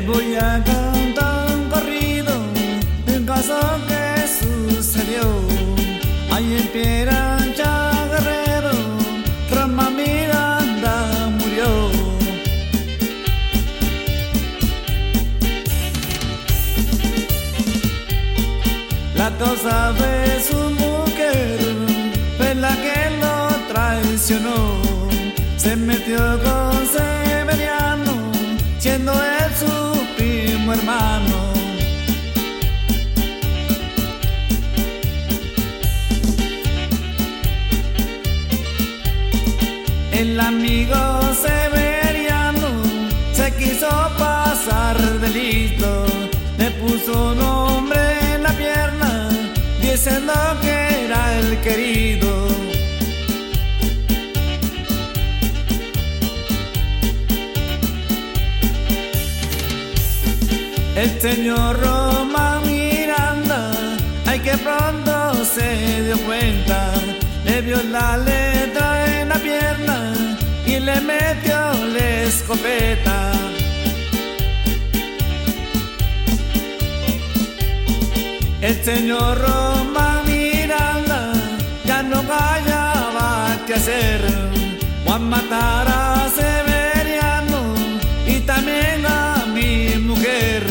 voy a cantar un corrido de un caso que sucedió ahí en Piedrancha, Guerrero. Roma Miranda murió. La causa fue su mujer, fue la que lo traicionó. Se metió con Severiano, siendo él su primo hermano. El amigo Severiano se quiso pasar delito, le puso nombre en la pierna, diciendo que era el querido. El señor Roma Miranda, ay que pronto se dio cuenta, le vio la letra en la pierna y le metió la escopeta. El señor Roma Miranda ya no hallaba qué hacer, o a matar a Severiano y también a mi mujer.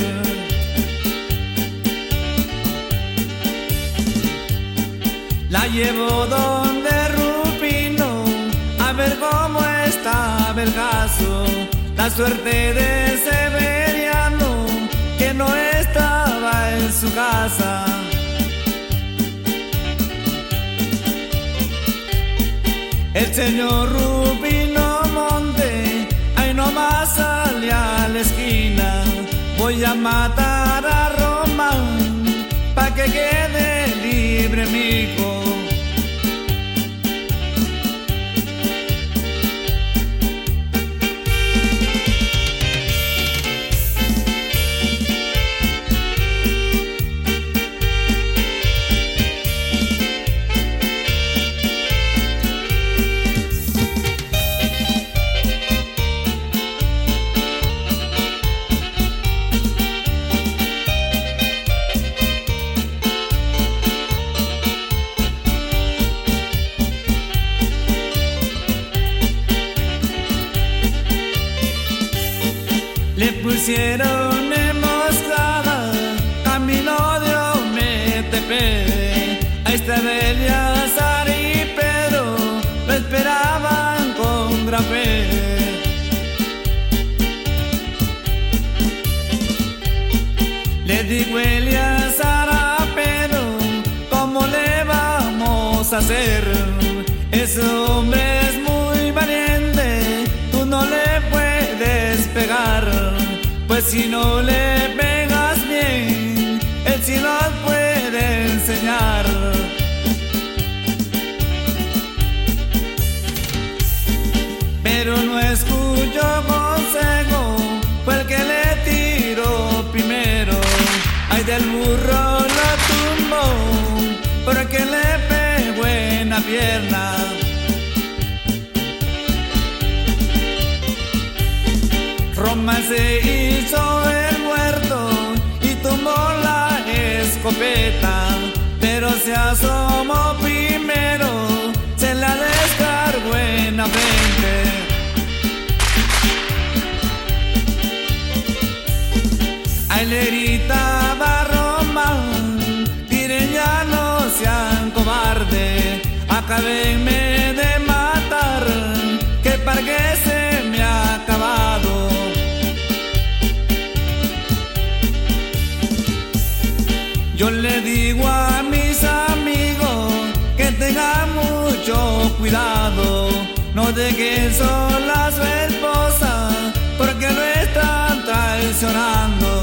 La llevó donde Rufino a ver cómo estaba el caso. La suerte de Severiano que no estaba en su casa. El señor Rufino Monte ahí nomás salía a la esquina. Voy a matar a Román pa' que quede libre mi hijo. Le pusieron emboscada, camino de Ometepe. A Eleazar y Pedro lo esperaban con gran fe. Le dijo Eleazar a Pedro, ¿cómo le vamos a hacer? Ese hombre es muy valiente, tú no le puedes pegar. Pues si no le pegas bien, él sí nos puede enseñar. Pero no escuchó consejo, fue el que le tiró primero. Ay, del burro lo tumbó, porque le pegó en la pierna. Roma se hizo el muerto y tomó la escopeta, pero se asomó primero, se la descargó en la frente. Ahí le gritaba Roma, miren ya no sean cobarde, acábenme de matar, que para que se me ha acabado. Yo le digo a mis amigos que tengan mucho cuidado, no dejen sola a su esposa, porque lo están traicionando.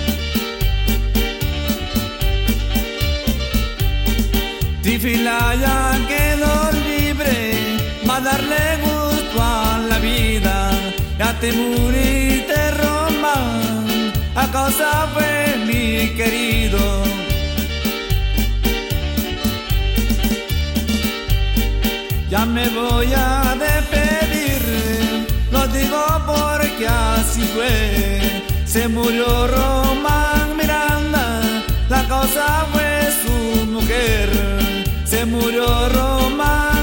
Trifilaya quedó libre, va a darle gusto a la vida. Ya te muriste, Roma, a causa fue mi querido. Ya me voy a despedir, lo digo porque así fue. Se murió Román Miranda, la causa fue su mujer. Se murió Román